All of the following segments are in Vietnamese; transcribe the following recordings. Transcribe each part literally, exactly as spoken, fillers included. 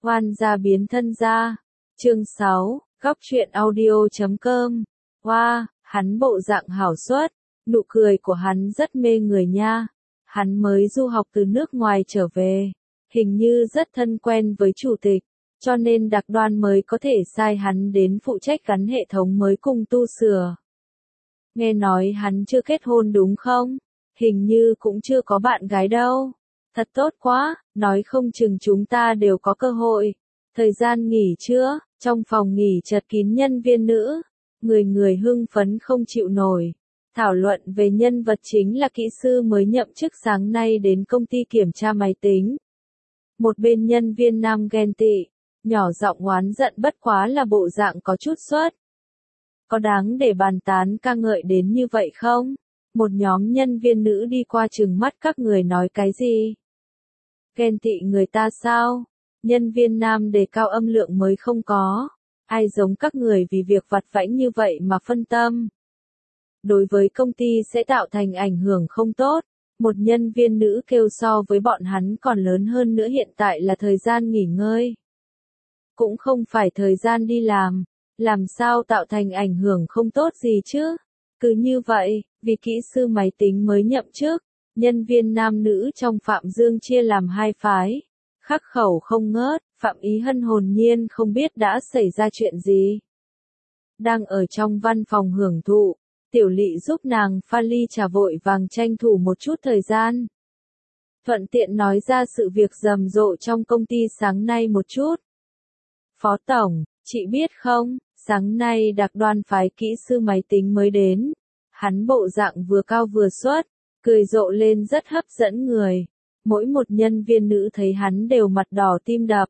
Oan gia biến thân gia. Chương sáu, góc truyện audio chấm com. Wow, hắn bộ dạng hảo xuất, nụ cười của hắn rất mê người nha. Hắn mới du học từ nước ngoài trở về, hình như rất thân quen với chủ tịch, cho nên Đặc Đoan mới có thể sai hắn đến phụ trách gắn hệ thống mới cùng tu sửa. Nghe nói hắn chưa kết hôn đúng không? Hình như cũng chưa có bạn gái đâu. Thật tốt quá, nói không chừng chúng ta đều có cơ hội. Thời gian nghỉ trưa, trong phòng nghỉ chật kín nhân viên nữ, người người hưng phấn không chịu nổi. Thảo luận về nhân vật chính là kỹ sư mới nhậm chức sáng nay đến công ty kiểm tra máy tính. Một bên nhân viên nam ghen tị, nhỏ giọng oán giận bất quá là bộ dạng có chút xuất. Có đáng để bàn tán ca ngợi đến như vậy không? Một nhóm nhân viên nữ đi qua trừng mắt các người nói cái gì? Ghen tị người ta sao? Nhân viên nam đề cao âm lượng mới không có. Ai giống các người vì việc vặt vãnh như vậy mà phân tâm. Đối với công ty sẽ tạo thành ảnh hưởng không tốt. Một nhân viên nữ kêu so với bọn hắn còn lớn hơn nữa, hiện tại là thời gian nghỉ ngơi. Cũng không phải thời gian đi làm. Làm sao tạo thành ảnh hưởng không tốt gì chứ? Cứ như vậy, vì kỹ sư máy tính mới nhậm chức, nhân viên nam nữ trong Phạm Dương chia làm hai phái. Khắc khẩu không ngớt, Phạm Ý Hân hồn nhiên không biết đã xảy ra chuyện gì. Đang ở trong văn phòng hưởng thụ, Tiểu Lị giúp nàng pha ly trà vội vàng tranh thủ một chút thời gian. Thuận tiện nói ra sự việc rầm rộ trong công ty sáng nay một chút. Phó Tổng, chị biết không, sáng nay Đặc Đoan phái kỹ sư máy tính mới đến. Hắn bộ dạng vừa cao vừa xuất, cười rộ lên rất hấp dẫn người. Mỗi một nhân viên nữ thấy hắn đều mặt đỏ tim đập.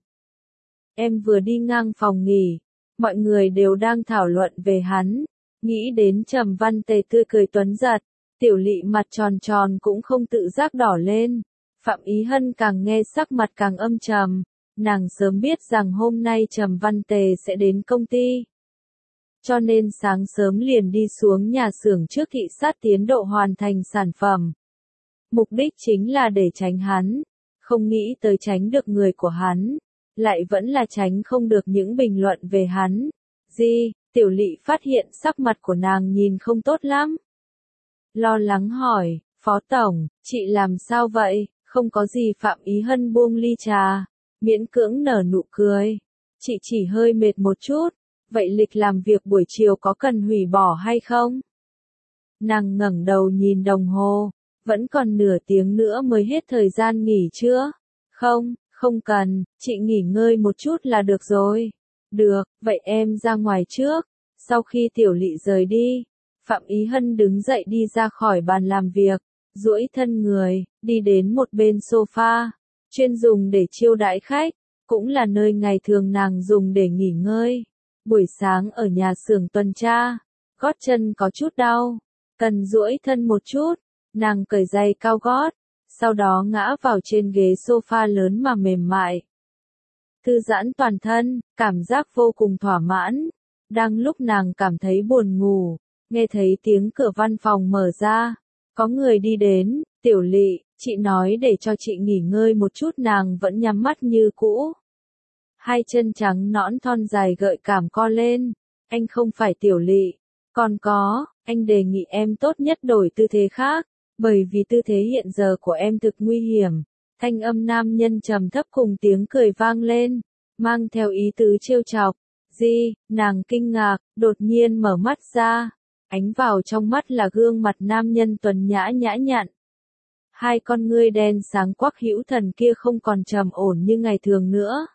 Em vừa đi ngang phòng nghỉ, mọi người đều đang thảo luận về hắn. Nghĩ đến Trầm Văn Tề tươi cười tuấn giật, Tiểu Lị mặt tròn tròn cũng không tự giác đỏ lên. Phạm Ý Hân càng nghe sắc mặt càng âm trầm. Nàng sớm biết rằng hôm nay Trầm Văn Tề sẽ đến công ty. Cho nên sáng sớm liền đi xuống nhà xưởng trước thị sát tiến độ hoàn thành sản phẩm. Mục đích chính là để tránh hắn. Không nghĩ tới tránh được người của hắn. Lại vẫn là tránh không được những bình luận về hắn. Gì, Tiểu Lị phát hiện sắc mặt của nàng nhìn không tốt lắm. Lo lắng hỏi, Phó Tổng, chị làm sao vậy? Không có gì. Phạm Ý Hân buông ly trà, miễn cưỡng nở nụ cười. Chị chỉ hơi mệt một chút. Vậy lịch làm việc buổi chiều có cần hủy bỏ hay không? Nàng ngẩng đầu nhìn đồng hồ. Vẫn còn nửa tiếng nữa mới hết thời gian nghỉ chưa? Không, không cần, chị nghỉ ngơi một chút là được rồi. Được, vậy em ra ngoài trước. Sau khi Tiểu Lị rời đi, Phạm Ý Hân đứng dậy đi ra khỏi bàn làm việc, duỗi thân người, đi đến một bên sofa, chuyên dùng để chiêu đãi khách, cũng là nơi ngày thường nàng dùng để nghỉ ngơi. Buổi sáng ở nhà xưởng tuần tra, gót chân có chút đau, cần duỗi thân một chút, nàng cởi giày cao gót, sau đó ngã vào trên ghế sofa lớn mà mềm mại. Thư giãn toàn thân, cảm giác vô cùng thỏa mãn. Đang lúc nàng cảm thấy buồn ngủ, nghe thấy tiếng cửa văn phòng mở ra, có người đi đến. Tiểu Lị, chị nói để cho chị nghỉ ngơi một chút, nàng vẫn nhắm mắt như cũ. Hai chân trắng nõn thon dài gợi cảm co lên. Anh không phải Tiểu Lị. Còn có, anh đề nghị em tốt nhất đổi tư thế khác, bởi vì tư thế hiện giờ của em thực nguy hiểm. Thanh âm nam nhân trầm thấp cùng tiếng cười vang lên, mang theo ý tứ trêu chọc. Gì, nàng kinh ngạc, đột nhiên mở mắt ra. Ánh vào trong mắt là gương mặt nam nhân tuấn nhã nhã nhặn. Hai con ngươi đen sáng quắc hữu thần kia không còn trầm ổn như ngày thường nữa,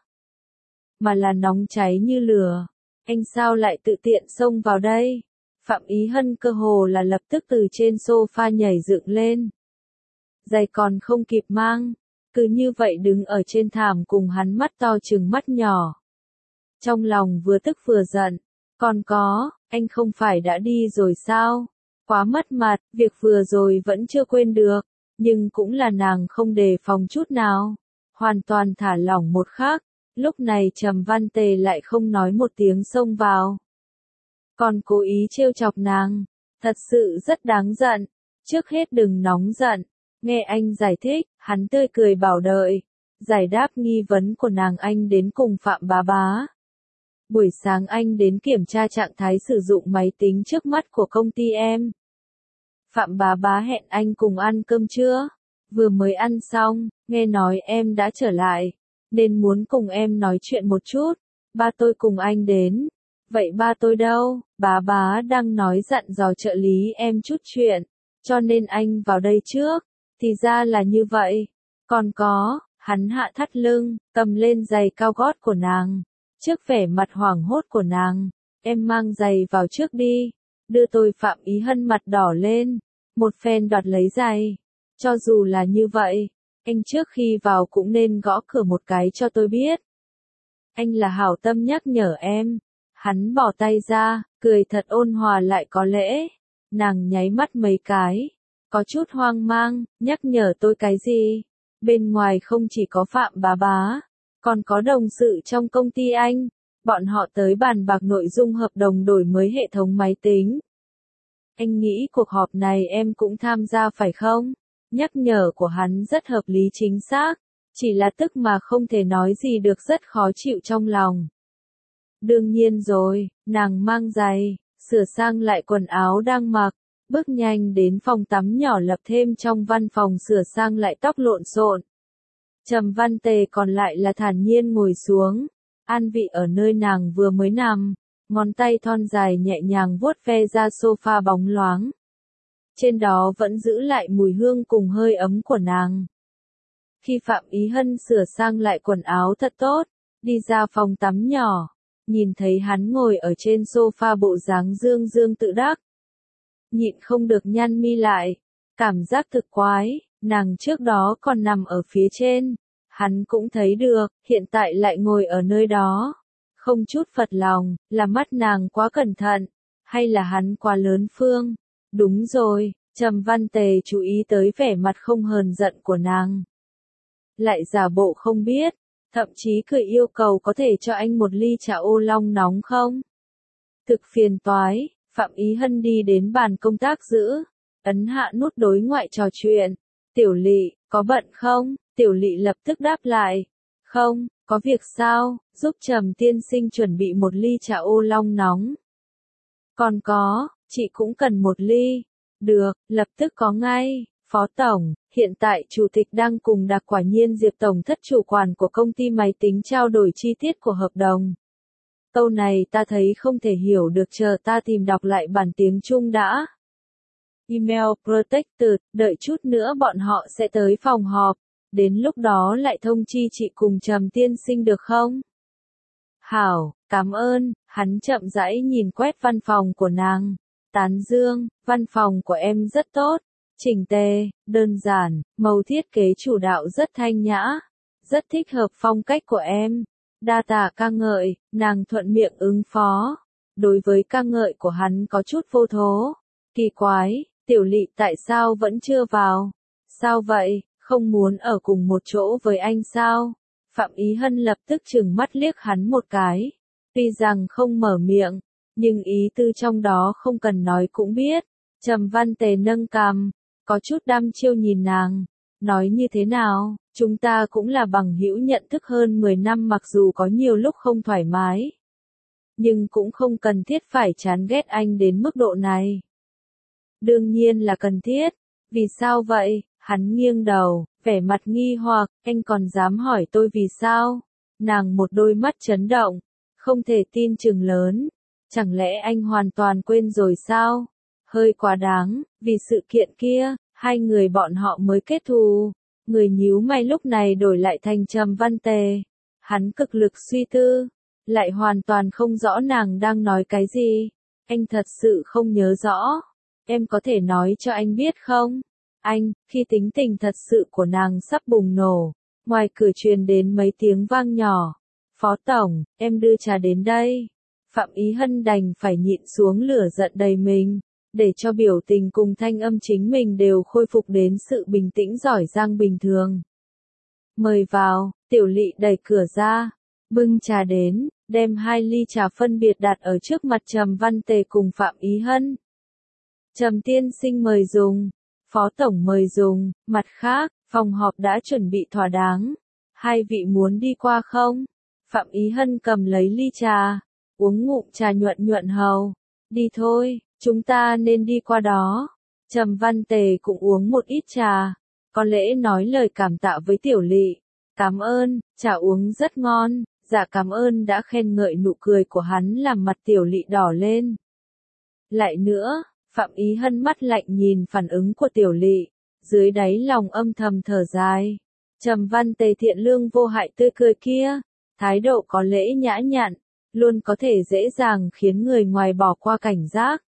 mà là nóng cháy như lửa. Anh sao lại tự tiện xông vào đây? Phạm Ý Hân cơ hồ là lập tức từ trên sofa nhảy dựng lên. Giày còn không kịp mang, cứ như vậy đứng ở trên thảm cùng hắn mắt to trừng mắt nhỏ. Trong lòng vừa tức vừa giận. Còn có, anh không phải đã đi rồi sao? Quá mất mặt, việc vừa rồi vẫn chưa quên được. Nhưng cũng là nàng không đề phòng chút nào. Hoàn toàn thả lỏng một khắc. Lúc này Trầm Văn Tề lại không nói một tiếng xông vào. Còn cố ý trêu chọc nàng. Thật sự rất đáng giận. Trước hết đừng nóng giận. Nghe anh giải thích, hắn tươi cười bảo đợi. Giải đáp nghi vấn của nàng anh đến cùng Phạm Bá Bá. Buổi sáng anh đến kiểm tra trạng thái sử dụng máy tính trước mắt của công ty em. Phạm Bá Bá hẹn anh cùng ăn cơm trưa. Vừa mới ăn xong, nghe nói em đã trở lại, nên muốn cùng em nói chuyện một chút. Ba tôi cùng anh đến. Vậy ba tôi đâu? Bá Bá đang nói dặn dò trợ lý em chút chuyện, cho nên anh vào đây trước. Thì ra là như vậy. Còn có, hắn hạ thắt lưng, cầm lên giày cao gót của nàng. Trước vẻ mặt hoảng hốt của nàng, em mang giày vào trước đi. Đưa tôi Phạm Ý Hân mặt đỏ lên, một phen đoạt lấy giày. Cho dù là như vậy, anh trước khi vào cũng nên gõ cửa một cái cho tôi biết. Anh là hảo tâm nhắc nhở em. Hắn bỏ tay ra, cười thật ôn hòa lại có lễ. Nàng nháy mắt mấy cái, có chút hoang mang, nhắc nhở tôi cái gì? Bên ngoài không chỉ có Phạm Bá Bá, còn có đồng sự trong công ty anh. Bọn họ tới bàn bạc nội dung hợp đồng đổi mới hệ thống máy tính. Anh nghĩ cuộc họp này em cũng tham gia phải không? Nhắc nhở của hắn rất hợp lý chính xác, chỉ là tức mà không thể nói gì được, rất khó chịu trong lòng. Đương nhiên rồi, nàng mang giày, sửa sang lại quần áo đang mặc, bước nhanh đến phòng tắm nhỏ lập thêm trong văn phòng sửa sang lại tóc lộn xộn. Trầm Văn Tề còn lại là thản nhiên ngồi xuống, an vị ở nơi nàng vừa mới nằm, ngón tay thon dài nhẹ nhàng vuốt ve ra sofa bóng loáng. Trên đó vẫn giữ lại mùi hương cùng hơi ấm của nàng. Khi Phạm Ý Hân sửa sang lại quần áo thật tốt, đi ra phòng tắm nhỏ, nhìn thấy hắn ngồi ở trên sofa bộ dáng dương dương tự đắc. Nhịn không được nhăn mi lại, cảm giác thực quái, nàng trước đó còn nằm ở phía trên, hắn cũng thấy được, hiện tại lại ngồi ở nơi đó. Không chút phật lòng, là mắt nàng quá cẩn thận, hay là hắn quá lớn phương? Đúng rồi, Trầm Văn Tề chú ý tới vẻ mặt không hờn giận của nàng. Lại giả bộ không biết, thậm chí cười yêu cầu có thể cho anh một ly trà ô long nóng không? Thực phiền toái, Phạm Ý Hân đi đến bàn công tác giữ, ấn hạ nút đối ngoại trò chuyện. Tiểu Lị, có bận không? Tiểu Lị lập tức đáp lại. Không, có việc sao? Giúp Trầm tiên sinh chuẩn bị một ly trà ô long nóng. Còn có, chị cũng cần một ly. Được, lập tức có ngay. Phó Tổng, hiện tại Chủ tịch đang cùng Đạc Quả Nhiên Diệp Tổng thất chủ quản của công ty máy tính trao đổi chi tiết của hợp đồng. Câu này ta thấy không thể hiểu được, chờ ta tìm đọc lại bản tiếng Trung đã. Email Protected, đợi chút nữa bọn họ sẽ tới phòng họp, đến lúc đó lại thông chi chị cùng Trầm tiên sinh được không? Hảo, cảm ơn, hắn chậm rãi nhìn quét văn phòng của nàng, tán dương, văn phòng của em rất tốt, chỉnh tề, đơn giản, màu thiết kế chủ đạo rất thanh nhã, rất thích hợp phong cách của em. Đa tạ ca ngợi, nàng thuận miệng ứng phó. Đối với ca ngợi của hắn có chút vô thố. Kỳ quái, Tiểu Lị tại sao vẫn chưa vào? Sao vậy, không muốn ở cùng một chỗ với anh sao? Phạm Ý Hân lập tức trừng mắt liếc hắn một cái. Tuy rằng không mở miệng, nhưng ý tư trong đó không cần nói cũng biết. Trầm Văn Tề nâng cằm, có chút đăm chiêu nhìn nàng. Nói như thế nào, chúng ta cũng là bằng hữu nhận thức hơn mười năm, mặc dù có nhiều lúc không thoải mái. Nhưng cũng không cần thiết phải chán ghét anh đến mức độ này. Đương nhiên là cần thiết. Vì sao vậy? Hắn nghiêng đầu, vẻ mặt nghi hoặc, anh còn dám hỏi tôi vì sao? Nàng một đôi mắt chấn động, không thể tin chừng lớn. Chẳng lẽ anh hoàn toàn quên rồi sao? Hơi quá đáng, vì sự kiện kia, hai người bọn họ mới kết thù. Người nhíu mày lúc này đổi lại thành Trầm Văn Tề. Hắn cực lực suy tư, lại hoàn toàn không rõ nàng đang nói cái gì. Anh thật sự không nhớ rõ. Em có thể nói cho anh biết không? Anh, khi tính tình thật sự của nàng sắp bùng nổ, ngoài cửa truyền đến mấy tiếng vang nhỏ. Phó Tổng, em đưa trà đến đây. Phạm Ý Hân đành phải nhịn xuống lửa giận đầy mình, để cho biểu tình cùng thanh âm chính mình đều khôi phục đến sự bình tĩnh giỏi giang bình thường. Mời vào, Tiểu Lị đẩy cửa ra, bưng trà đến, đem hai ly trà phân biệt đặt ở trước mặt Trầm Văn Tề cùng Phạm Ý Hân. Trầm tiên sinh mời dùng, Phó Tổng mời dùng, mặt khác, phòng họp đã chuẩn bị thỏa đáng. Hai vị muốn đi qua không? Phạm Ý Hân cầm lấy ly trà, uống ngụm trà nhuận nhuận hầu. Đi thôi, chúng ta nên đi qua đó. Trầm Văn Tề cũng uống một ít trà, có lẽ nói lời cảm tạ với Tiểu Lị. Cảm ơn, trà uống rất ngon. Dạ cảm ơn đã khen ngợi, nụ cười của hắn làm mặt Tiểu Lị đỏ lên. Lại nữa, Phạm Ý Hân mắt lạnh nhìn phản ứng của Tiểu Lị, dưới đáy lòng âm thầm thở dài. Trầm Văn Tề thiện lương vô hại tươi cười kia, thái độ có lễ nhã nhặn, luôn có thể dễ dàng khiến người ngoài bỏ qua cảnh giác.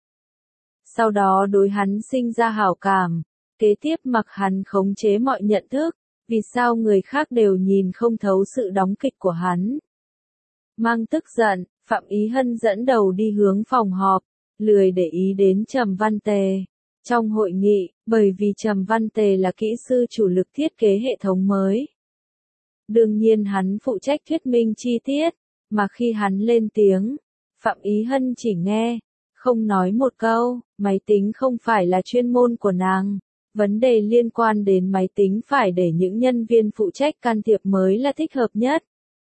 Sau đó đối hắn sinh ra hảo cảm, kế tiếp mặc hắn khống chế mọi nhận thức, vì sao người khác đều nhìn không thấu sự đóng kịch của hắn. Mang tức giận, Phạm Ý Hân dẫn đầu đi hướng phòng họp, lười để ý đến Trầm Văn Tề. Trong hội nghị, bởi vì Trầm Văn Tề là kỹ sư chủ lực thiết kế hệ thống mới. Đương nhiên hắn phụ trách thuyết minh chi tiết, mà khi hắn lên tiếng, Phạm Ý Hân chỉ nghe, không nói một câu. Máy tính không phải là chuyên môn của nàng. Vấn đề liên quan đến máy tính phải để những nhân viên phụ trách can thiệp mới là thích hợp nhất.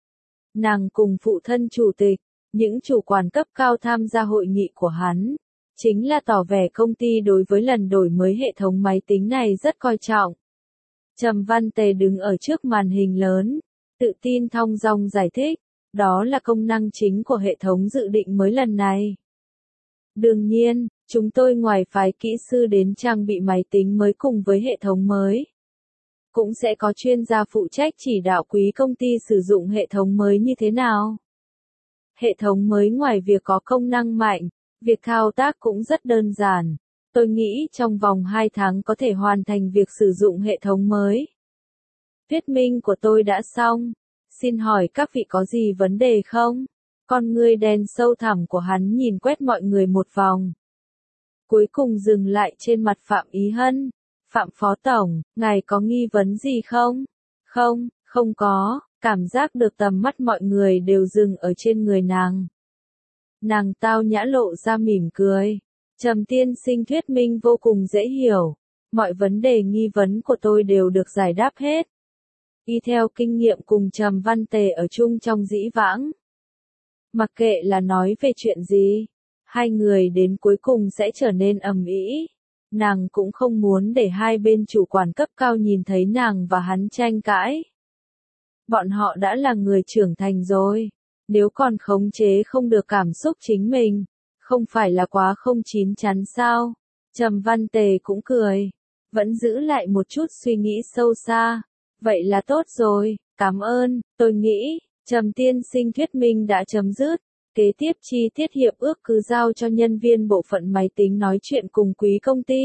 Nàng cùng phụ thân chủ tịch, những chủ quản cấp cao tham gia hội nghị của hắn, chính là tỏ vẻ công ty đối với lần đổi mới hệ thống máy tính này rất coi trọng. Trầm Văn Tề đứng ở trước màn hình lớn, tự tin thong dong giải thích, đó là công năng chính của hệ thống dự định mới lần này. Đương nhiên, chúng tôi ngoài phái kỹ sư đến trang bị máy tính mới cùng với hệ thống mới, cũng sẽ có chuyên gia phụ trách chỉ đạo quý công ty sử dụng hệ thống mới như thế nào. Hệ thống mới ngoài việc có công năng mạnh, việc thao tác cũng rất đơn giản. Tôi nghĩ trong vòng hai tháng có thể hoàn thành việc sử dụng hệ thống mới. Thuyết minh của tôi đã xong. Xin hỏi các vị có gì vấn đề không? Con ngươi đen sâu thẳm của hắn nhìn quét mọi người một vòng. Cuối cùng dừng lại trên mặt Phạm Ý Hân. Phạm Phó Tổng, ngài có nghi vấn gì không? Không, không có. Cảm giác được tầm mắt mọi người đều dừng ở trên người nàng. Nàng tao nhã lộ ra mỉm cười. Trầm tiên sinh thuyết minh vô cùng dễ hiểu. Mọi vấn đề nghi vấn của tôi đều được giải đáp hết. Y theo kinh nghiệm cùng Trầm Văn Tề ở chung trong dĩ vãng. Mặc kệ là nói về chuyện gì, hai người đến cuối cùng sẽ trở nên ầm ĩ. Nàng cũng không muốn để hai bên chủ quản cấp cao nhìn thấy nàng và hắn tranh cãi. Bọn họ đã là người trưởng thành rồi, nếu còn khống chế không được cảm xúc chính mình, không phải là quá không chín chắn sao? Trầm Văn Tề cũng cười, vẫn giữ lại một chút suy nghĩ sâu xa. Vậy là tốt rồi, cảm ơn, tôi nghĩ, Trầm tiên sinh thuyết minh đã chấm dứt. Kế tiếp chi tiết hiệp ước cứ giao cho nhân viên bộ phận máy tính nói chuyện cùng quý công ty.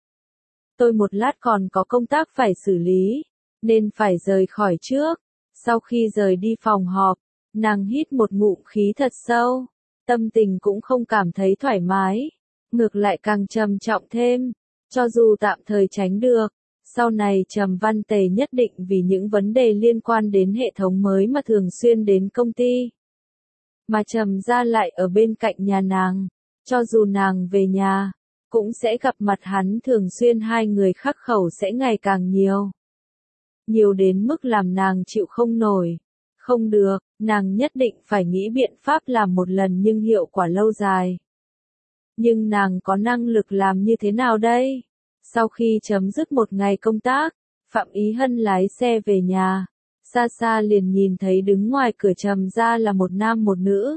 Tôi một lát còn có công tác phải xử lý, nên phải rời khỏi trước. Sau khi rời đi phòng họp, nàng hít một ngụm khí thật sâu, tâm tình cũng không cảm thấy thoải mái, ngược lại càng trầm trọng thêm. Cho dù tạm thời tránh được, sau này Trầm Văn Tề nhất định vì những vấn đề liên quan đến hệ thống mới mà thường xuyên đến công ty. Mà Trầm gia lại ở bên cạnh nhà nàng, cho dù nàng về nhà, cũng sẽ gặp mặt hắn thường xuyên, hai người khắc khẩu sẽ ngày càng nhiều. Nhiều đến mức làm nàng chịu không nổi. Không được, nàng nhất định phải nghĩ biện pháp làm một lần nhưng hiệu quả lâu dài. Nhưng nàng có năng lực làm như thế nào đây? Sau khi chấm dứt một ngày công tác, Phạm Ý Hân lái xe về nhà. Xa xa liền nhìn thấy đứng ngoài cửa Trầm gia là một nam một nữ.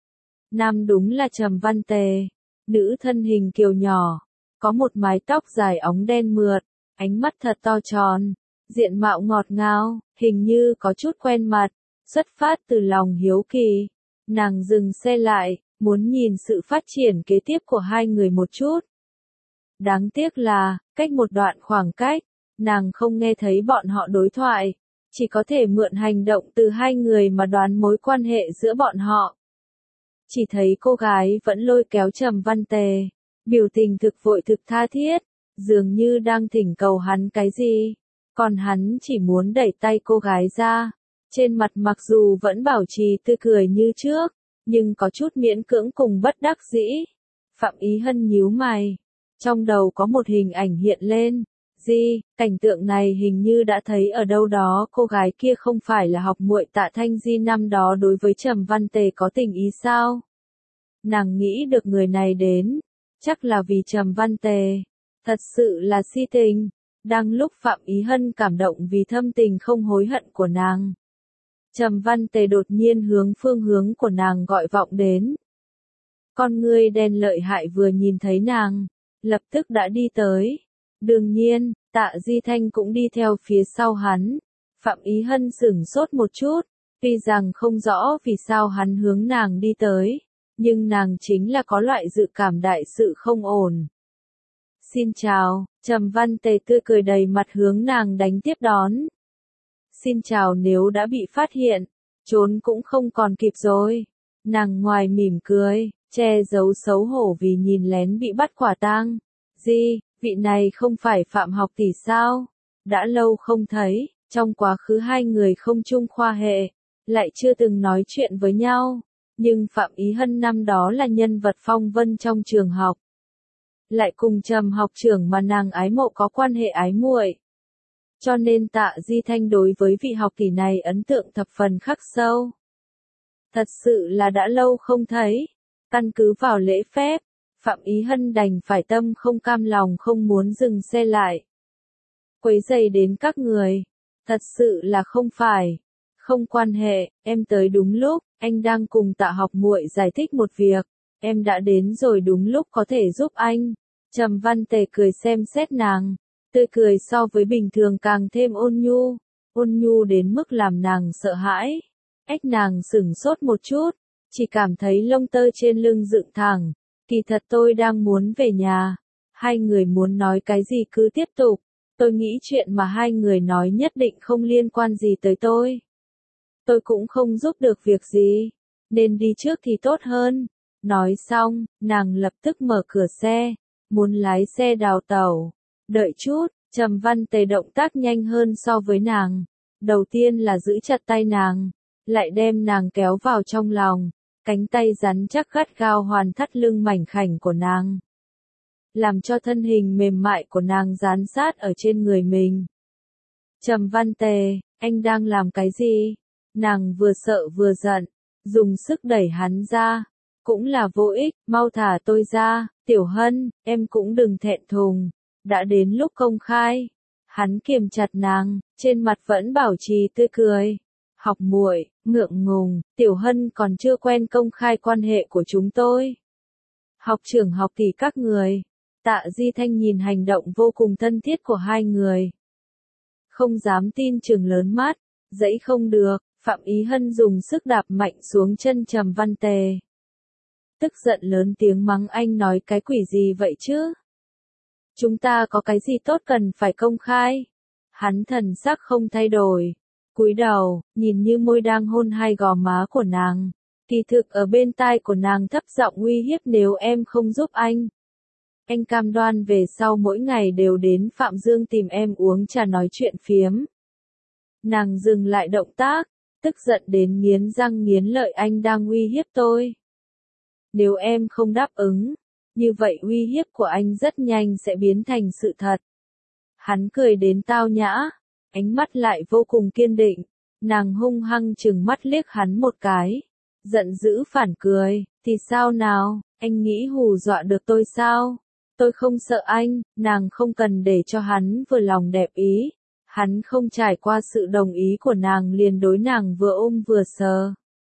Nam đúng là Trầm Văn Tề, nữ thân hình kiều nhỏ, có một mái tóc dài óng đen mượt, ánh mắt thật to tròn, diện mạo ngọt ngào, hình như có chút quen mặt, xuất phát từ lòng hiếu kỳ. Nàng dừng xe lại, muốn nhìn sự phát triển kế tiếp của hai người một chút. Đáng tiếc là, cách một đoạn khoảng cách, nàng không nghe thấy bọn họ đối thoại. Chỉ có thể mượn hành động từ hai người mà đoán mối quan hệ giữa bọn họ. Chỉ thấy cô gái vẫn lôi kéo Trầm Văn Tề, biểu tình thực vội thực tha thiết, dường như đang thỉnh cầu hắn cái gì, còn hắn chỉ muốn đẩy tay cô gái ra. Trên mặt mặc dù vẫn bảo trì tươi cười như trước, nhưng có chút miễn cưỡng cùng bất đắc dĩ. Phạm Ý Hân nhíu mày, trong đầu có một hình ảnh hiện lên, Di, cảnh tượng này hình như đã thấy ở đâu đó, cô gái kia không phải là học muội Tạ Thanh Di năm đó đối với Trầm Văn Tề có tình ý sao? Nàng nghĩ được người này đến, chắc là vì Trầm Văn Tề, thật sự là si tình. Đang lúc Phạm Ý Hân cảm động vì thâm tình không hối hận của nàng, Trầm Văn Tề đột nhiên hướng phương hướng của nàng gọi vọng đến. Con ngươi đen lợi hại vừa nhìn thấy nàng, lập tức đã đi tới. Đương nhiên, Tạ Di Thanh cũng đi theo phía sau hắn. Phạm Ý Hân sửng sốt một chút, tuy rằng không rõ vì sao hắn hướng nàng đi tới, nhưng nàng chính là có loại dự cảm đại sự không ổn. Xin chào, Trầm Văn Tề tươi cười đầy mặt hướng nàng đánh tiếp đón. Xin chào, nếu đã bị phát hiện, trốn cũng không còn kịp rồi. Nàng ngoài mỉm cười, che giấu xấu hổ vì nhìn lén bị bắt quả tang. Di, vị này không phải Phạm học tỷ sao? Đã lâu không thấy, trong quá khứ hai người không chung khoa hệ, lại chưa từng nói chuyện với nhau. Nhưng Phạm Ý Hân năm đó là nhân vật phong vân trong trường học, lại cùng Trầm học trưởng mà nàng ái mộ có quan hệ ái muội. Cho nên Tạ Di Thanh đối với vị học tỷ này ấn tượng thập phần khắc sâu. Thật sự là đã lâu không thấy. Căn cứ vào lễ phép, Phạm Ý Hân đành phải tâm không cam lòng không muốn dừng xe lại. Quấy rầy đến các người. Thật sự là không phải. Không quan hệ, em tới đúng lúc, anh đang cùng Tạ học muội giải thích một việc. Em đã đến rồi đúng lúc có thể giúp anh. Trầm Văn Tề cười xem xét nàng. Tươi cười so với bình thường càng thêm ôn nhu. Ôn nhu đến mức làm nàng sợ hãi. Ếch nàng sửng sốt một chút. Chỉ cảm thấy lông tơ trên lưng dựng thẳng. Kỳ thật tôi đang muốn về nhà. Hai người muốn nói cái gì cứ tiếp tục. Tôi nghĩ chuyện mà hai người nói nhất định không liên quan gì tới tôi. Tôi cũng không giúp được việc gì. Nên đi trước thì tốt hơn. Nói xong, nàng lập tức mở cửa xe. Muốn lái xe đào tẩu. Đợi chút, Trầm Văn Tề động tác nhanh hơn so với nàng. Đầu tiên là giữ chặt tay nàng. Lại đem nàng kéo vào trong lòng. Cánh tay rắn chắc gắt gao hoàn thắt lưng mảnh khảnh của nàng. Làm cho thân hình mềm mại của nàng dán sát ở trên người mình. Trầm Văn Tề, anh đang làm cái gì? Nàng vừa sợ vừa giận, dùng sức đẩy hắn ra. Cũng là vô ích, mau thả tôi ra, Tiểu Hân, em cũng đừng thẹn thùng. Đã đến lúc công khai. Hắn kiềm chặt nàng, trên mặt vẫn bảo trì tươi cười. Học muội, ngượng ngùng, Tiểu Hân còn chưa quen công khai quan hệ của chúng tôi. Học trưởng học tỷ các người. Tạ Di Thanh nhìn hành động vô cùng thân thiết của hai người. Không dám tin trừng lớn mắt, dẫy không được, Phạm Ý Hân dùng sức đạp mạnh xuống chân Trầm Văn Tề. Tức giận lớn tiếng mắng anh nói cái quỷ gì vậy chứ? Chúng ta có cái gì tốt cần phải công khai? Hắn thần sắc không thay đổi. Cúi đầu, nhìn như môi đang hôn hai gò má của nàng. Kỳ thực ở bên tai của nàng thấp giọng uy hiếp nếu em không giúp anh. Anh cam đoan về sau mỗi ngày đều đến Phạm Dương tìm em uống trà nói chuyện phiếm. Nàng dừng lại động tác, tức giận đến nghiến răng nghiến lợi, anh đang uy hiếp tôi. Nếu em không đáp ứng, như vậy uy hiếp của anh rất nhanh sẽ biến thành sự thật. Hắn cười đến tao nhã, ánh mắt lại vô cùng kiên định. Nàng hung hăng trừng mắt liếc hắn một cái, giận dữ phản cười, thì sao nào, anh nghĩ hù dọa được tôi sao? Tôi không sợ anh, nàng không cần để cho hắn vừa lòng đẹp ý. Hắn không trải qua sự đồng ý của nàng liền đối nàng vừa ôm vừa sờ.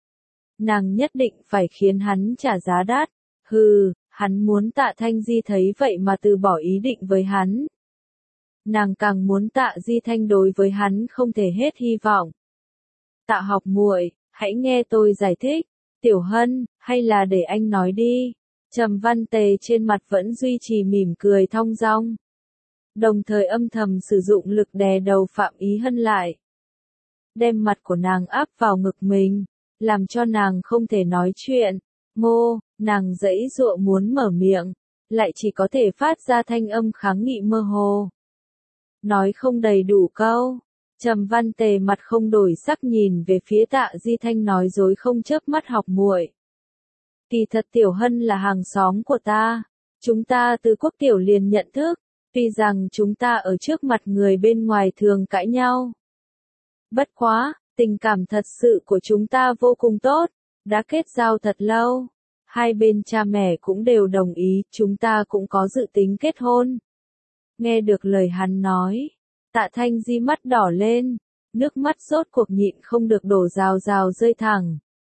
Nàng nhất định phải khiến hắn trả giá đắt. Hừ, hắn muốn Tạ Thanh Di thấy vậy mà từ bỏ ý định với hắn. Nàng càng muốn Tạ Di Thanh đối với hắn không thể hết hy vọng. Tạ học muội, hãy nghe tôi giải thích. Tiểu Hân, hay là để anh nói đi. Trầm Văn Tề trên mặt vẫn duy trì mỉm cười thong dong. Đồng thời âm thầm sử dụng lực đè đầu Phạm Ý Hân lại. Đem mặt của nàng áp vào ngực mình, làm cho nàng không thể nói chuyện. Ngô, nàng giãy giụa muốn mở miệng, lại chỉ có thể phát ra thanh âm kháng nghị mơ hồ. Nói không đầy đủ câu. Trầm Văn Tề mặt không đổi sắc nhìn về phía Tạ Di Thanh nói dối không chớp mắt, học muội. Kỳ thật Tiểu Hân là hàng xóm của ta. Chúng ta từ quốc tiểu liền nhận thức. Tuy rằng chúng ta ở trước mặt người bên ngoài thường cãi nhau. Bất quá, tình cảm thật sự của chúng ta vô cùng tốt, đã kết giao thật lâu. Hai bên cha mẹ cũng đều đồng ý, chúng ta cũng có dự tính kết hôn. Nghe được lời hắn nói, Tạ Thanh Di mắt đỏ lên, nước mắt rốt cuộc nhịn không được đổ rào rào rơi thẳng.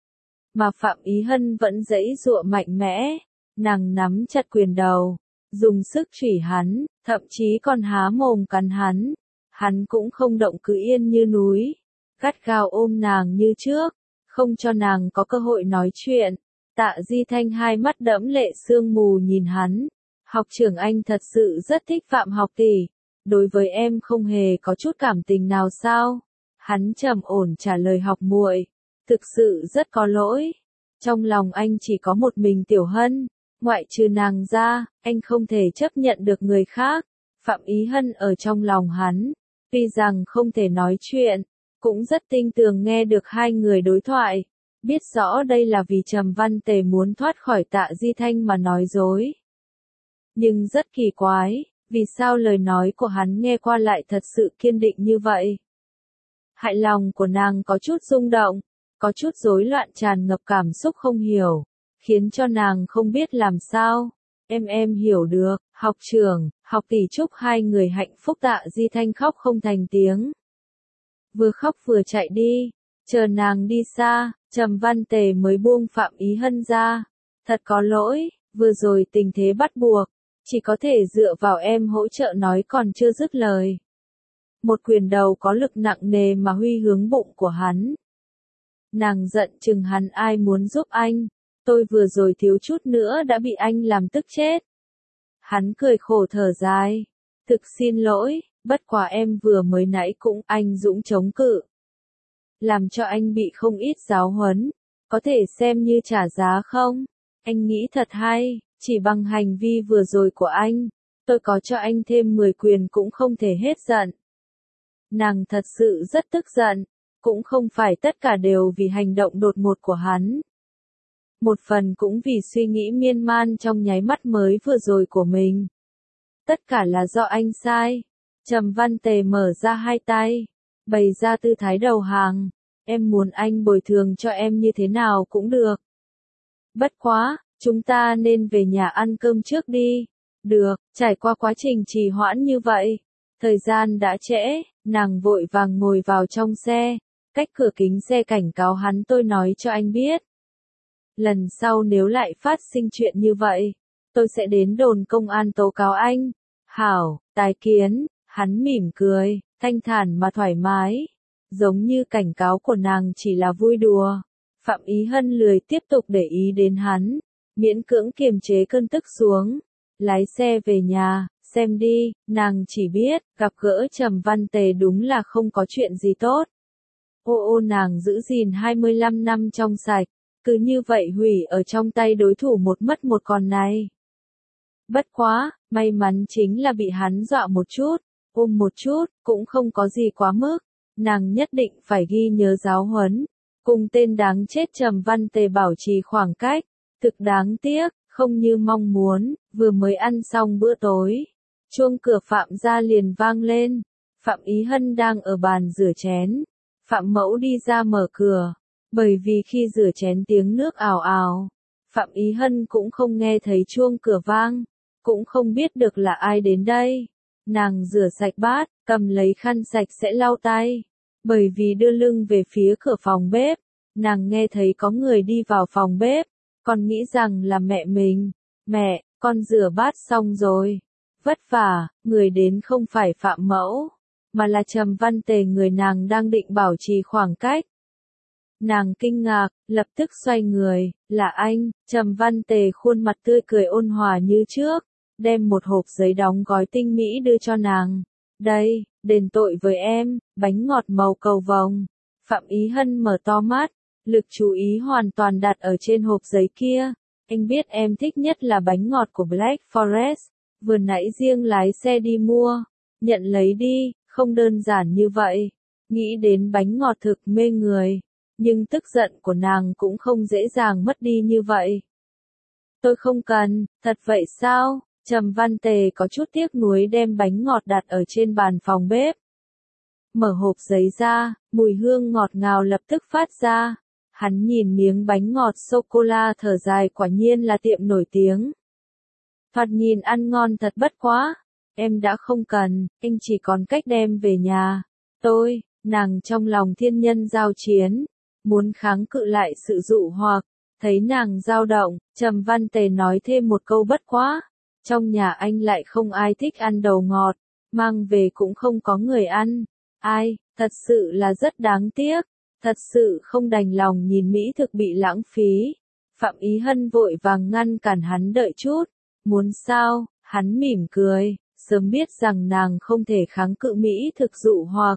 Mà Phạm Ý Hân vẫn giãy giụa mạnh mẽ, nàng nắm chặt quyền đầu, dùng sức chửi hắn, thậm chí còn há mồm cắn hắn. Hắn cũng không động, cứ yên như núi, gắt gao ôm nàng như trước, không cho nàng có cơ hội nói chuyện. Tạ Di Thanh hai mắt đẫm lệ sương mù nhìn hắn. Học trưởng, anh thật sự rất thích Phạm học tỷ, đối với em không hề có chút cảm tình nào sao? Hắn trầm ổn trả lời học muội, thực sự rất có lỗi. Trong lòng anh chỉ có một mình Tiểu Hân, ngoại trừ nàng ra, anh không thể chấp nhận được người khác. Phạm Ý Hân ở trong lòng hắn, tuy rằng không thể nói chuyện, cũng rất tinh tường nghe được hai người đối thoại, biết rõ đây là vì Trầm Văn Tề muốn thoát khỏi Tạ Di Thanh mà nói dối. Nhưng rất kỳ quái, vì sao lời nói của hắn nghe qua lại thật sự kiên định như vậy? Hại lòng của nàng có chút rung động, có chút rối loạn, tràn ngập cảm xúc không hiểu, khiến cho nàng không biết làm sao. Em em hiểu được, học trưởng, học tỷ chúc hai người hạnh phúc. Tạ Di Thanh khóc không thành tiếng. Vừa khóc vừa chạy đi, chờ nàng đi xa, Trầm Văn Tề mới buông Phạm Ý Hân ra. Thật có lỗi, vừa rồi tình thế bắt buộc, chỉ có thể dựa vào em hỗ trợ. Nói còn chưa dứt lời, một quyền đầu có lực nặng nề mà huy hướng bụng của hắn. Nàng giận chừng hắn, ai muốn giúp anh, tôi vừa rồi thiếu chút nữa đã bị anh làm tức chết. Hắn cười khổ thở dài, thực xin lỗi, bất quá em vừa mới nãy cũng anh dũng chống cự, làm cho anh bị không ít giáo huấn, có thể xem như trả giá không? Anh nghĩ thật hay, chỉ bằng hành vi vừa rồi của anh, tôi có cho anh thêm mười quyền cũng không thể hết giận. Nàng thật sự rất tức giận, cũng không phải tất cả đều vì hành động đột ngột của hắn. Một phần cũng vì suy nghĩ miên man trong nháy mắt mới vừa rồi của mình. Tất cả là do anh sai. Trầm Văn Tề mở ra hai tay, bày ra tư thái đầu hàng. Em muốn anh bồi thường cho em như thế nào cũng được. Bất quá, chúng ta nên về nhà ăn cơm trước đi. Được, trải qua quá trình trì hoãn như vậy, thời gian đã trễ, nàng vội vàng ngồi vào trong xe, cách cửa kính xe cảnh cáo hắn, tôi nói cho anh biết. Lần sau nếu lại phát sinh chuyện như vậy, tôi sẽ đến đồn công an tố cáo anh. Hảo, tái kiến, hắn mỉm cười, thanh thản mà thoải mái, giống như cảnh cáo của nàng chỉ là vui đùa. Phạm Ý Hân lười tiếp tục để ý đến hắn, miễn cưỡng kiềm chế cơn tức xuống, lái xe về nhà. Xem đi, nàng chỉ biết, gặp gỡ Trầm Văn Tề đúng là không có chuyện gì tốt. Ô ô, nàng giữ gìn hai mươi lăm năm trong sạch, cứ như vậy hủy ở trong tay đối thủ một mất một còn này. Bất quá, may mắn chính là bị hắn dọa một chút, ôm một chút, cũng không có gì quá mức. Nàng nhất định phải ghi nhớ giáo huấn, cùng tên đáng chết Trầm Văn Tề bảo trì khoảng cách. Thực đáng tiếc, không như mong muốn, vừa mới ăn xong bữa tối, chuông cửa Phạm gia liền vang lên. Phạm Ý Hân đang ở bàn rửa chén. Phạm Mẫu đi ra mở cửa, bởi vì khi rửa chén tiếng nước ào ào, Phạm Ý Hân cũng không nghe thấy chuông cửa vang, cũng không biết được là ai đến đây. Nàng rửa sạch bát, cầm lấy khăn sạch sẽ lau tay, bởi vì đưa lưng về phía cửa phòng bếp, nàng nghe thấy có người đi vào phòng bếp, còn nghĩ rằng là mẹ mình. Mẹ, con rửa bát xong rồi. Vất vả, người đến không phải Phạm Mẫu, mà là Trầm Văn Tề, người nàng đang định bảo trì khoảng cách. Nàng kinh ngạc, lập tức xoay người, là anh. Trầm Văn Tề khuôn mặt tươi cười ôn hòa như trước, đem một hộp giấy đóng gói tinh mỹ đưa cho nàng. Đây, đền tội với em, bánh ngọt màu cầu vồng. Phạm Ý Hân mở to mắt, lực chú ý hoàn toàn đặt ở trên hộp giấy kia. Anh biết em thích nhất là bánh ngọt của Black Forest, vừa nãy riêng lái xe đi mua, nhận lấy đi, không đơn giản như vậy. Nghĩ đến bánh ngọt thực mê người, nhưng tức giận của nàng cũng không dễ dàng mất đi như vậy. Tôi không cần, thật vậy sao? Trầm Văn Tề có chút tiếc nuối đem bánh ngọt đặt ở trên bàn phòng bếp. Mở hộp giấy ra, mùi hương ngọt ngào lập tức phát ra. Hắn nhìn miếng bánh ngọt sô-cô-la thở dài, quả nhiên là tiệm nổi tiếng. Thoạt nhìn ăn ngon thật bất quá. Em đã không cần, anh chỉ còn cách đem về nhà. Tôi, nàng trong lòng thiên nhân giao chiến, muốn kháng cự lại sự dụ hoặc. Thấy nàng dao động, Trầm Văn Tề nói thêm một câu bất quá. Trong nhà anh lại không ai thích ăn đầu ngọt, mang về cũng không có người ăn. Ai, thật sự là rất đáng tiếc, thật sự không đành lòng nhìn mỹ thực bị lãng phí. Phạm Ý Hân vội vàng ngăn cản hắn đợi chút. Muốn sao? Hắn mỉm cười, sớm biết rằng nàng không thể kháng cự mỹ thực dụ hoặc.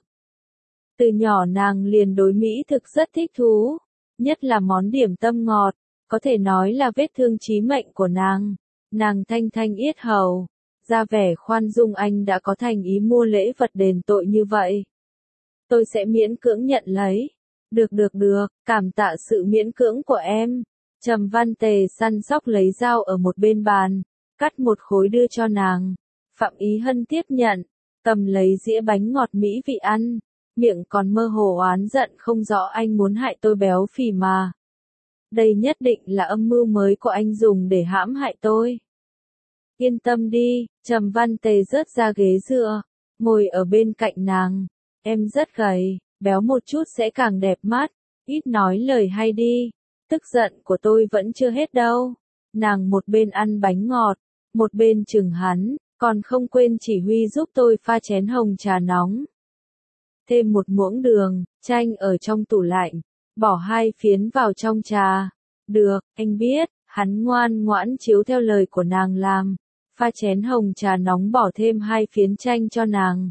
Từ nhỏ nàng liền đối mỹ thực rất thích thú, nhất là món điểm tâm ngọt, có thể nói là vết thương chí mệnh của nàng. Nàng thanh thanh yết hầu, ra vẻ khoan dung, anh đã có thành ý mua lễ vật đền tội như vậy. Tôi sẽ miễn cưỡng nhận lấy. Được được được, cảm tạ sự miễn cưỡng của em. Trầm Văn Tề săn sóc lấy dao ở một bên bàn, cắt một khối đưa cho nàng. Phạm Ý Hân tiếp nhận, cầm lấy dĩa bánh ngọt mỹ vị ăn, miệng còn mơ hồ oán giận không rõ, anh muốn hại tôi béo phì mà. Đây nhất định là âm mưu mới của anh dùng để hãm hại tôi. Yên tâm đi, Trầm Văn Tề rớt ra ghế dựa, ngồi ở bên cạnh nàng. Em rất gầy, béo một chút sẽ càng đẹp mắt, ít nói lời hay đi. Tức giận của tôi vẫn chưa hết đâu. Nàng một bên ăn bánh ngọt, một bên chừng hắn, còn không quên chỉ huy giúp tôi pha chén hồng trà nóng. Thêm một muỗng đường, chanh ở trong tủ lạnh, bỏ hai phiến vào trong trà. Được, anh biết, hắn ngoan ngoãn chiếu theo lời của nàng làm. Pha chén hồng trà nóng, bỏ thêm hai phiến chanh cho nàng.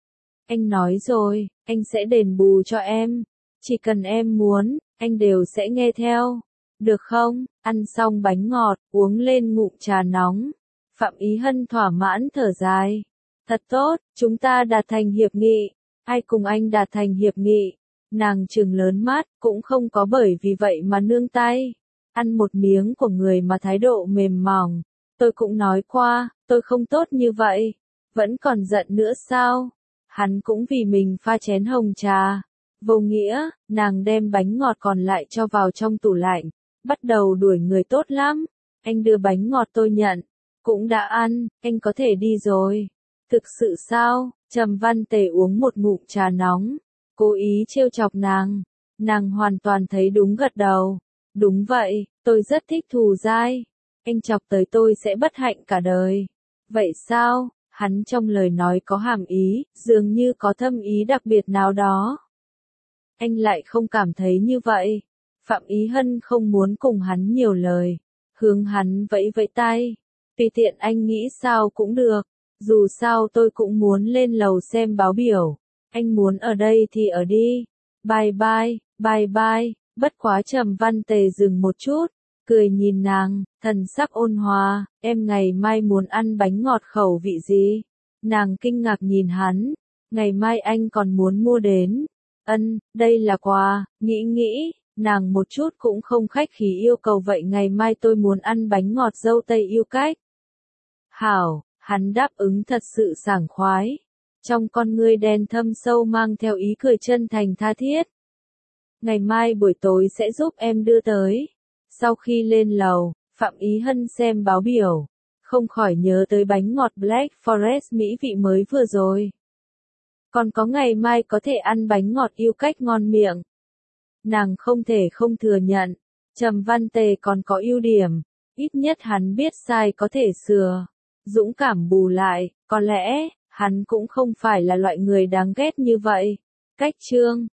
Anh nói rồi, anh sẽ đền bù cho em. Chỉ cần em muốn, anh đều sẽ nghe theo. Được không? Ăn xong bánh ngọt, uống lên ngụm trà nóng. Phạm Ý Hân thỏa mãn thở dài. Thật tốt, chúng ta đạt thành hiệp nghị. Ai cùng anh đạt thành hiệp nghị? Nàng trừng lớn mắt, cũng không có bởi vì vậy mà nương tay. Ăn một miếng của người mà thái độ mềm mỏng. Tôi cũng nói qua, tôi không tốt như vậy. Vẫn còn giận nữa sao? Hắn cũng vì mình pha chén hồng trà. Vô nghĩa, nàng đem bánh ngọt còn lại cho vào trong tủ lạnh. Bắt đầu đuổi người tốt lắm. Anh đưa bánh ngọt tôi nhận. Cũng đã ăn, anh có thể đi rồi. Thực sự sao? Trầm Văn Tề uống một ngụm trà nóng. Cố ý trêu chọc nàng. Nàng hoàn toàn thấy đúng, gật đầu. Đúng vậy, tôi rất thích thù dai. Anh chọc tới tôi sẽ bất hạnh cả đời. Vậy sao? Hắn trong lời nói có hàm ý, dường như có thâm ý đặc biệt nào đó. Anh lại không cảm thấy như vậy. Phạm Ý Hân không muốn cùng hắn nhiều lời. Hướng hắn vẫy vẫy tay. Tùy tiện anh nghĩ sao cũng được. Dù sao tôi cũng muốn lên lầu xem báo biểu. Anh muốn ở đây thì ở đi. Bye bye, bye bye. Bất quá Trầm Văn Tề dừng một chút. Cười nhìn nàng, thần sắc ôn hòa. Em ngày mai muốn ăn bánh ngọt khẩu vị gì? Nàng kinh ngạc nhìn hắn. Ngày mai anh còn muốn mua đến. Ân, đây là quà. Nghĩ nghĩ, nàng một chút cũng không khách khí yêu cầu, vậy ngày mai tôi muốn ăn bánh ngọt dâu tây yêu cách. Hảo, hắn đáp ứng thật sự sảng khoái. Trong con ngươi đen thâm sâu mang theo ý cười chân thành tha thiết. Ngày mai buổi tối sẽ giúp em đưa tới. Sau khi lên lầu, Phạm Ý Hân xem báo biểu, không khỏi nhớ tới bánh ngọt Black Forest mỹ vị mới vừa rồi. Còn có ngày mai có thể ăn bánh ngọt yêu cách ngon miệng. Nàng không thể không thừa nhận, Trầm Văn Tề còn có ưu điểm, ít nhất hắn biết sai có thể sửa, dũng cảm bù lại, có lẽ, hắn cũng không phải là loại người đáng ghét như vậy. Cách chương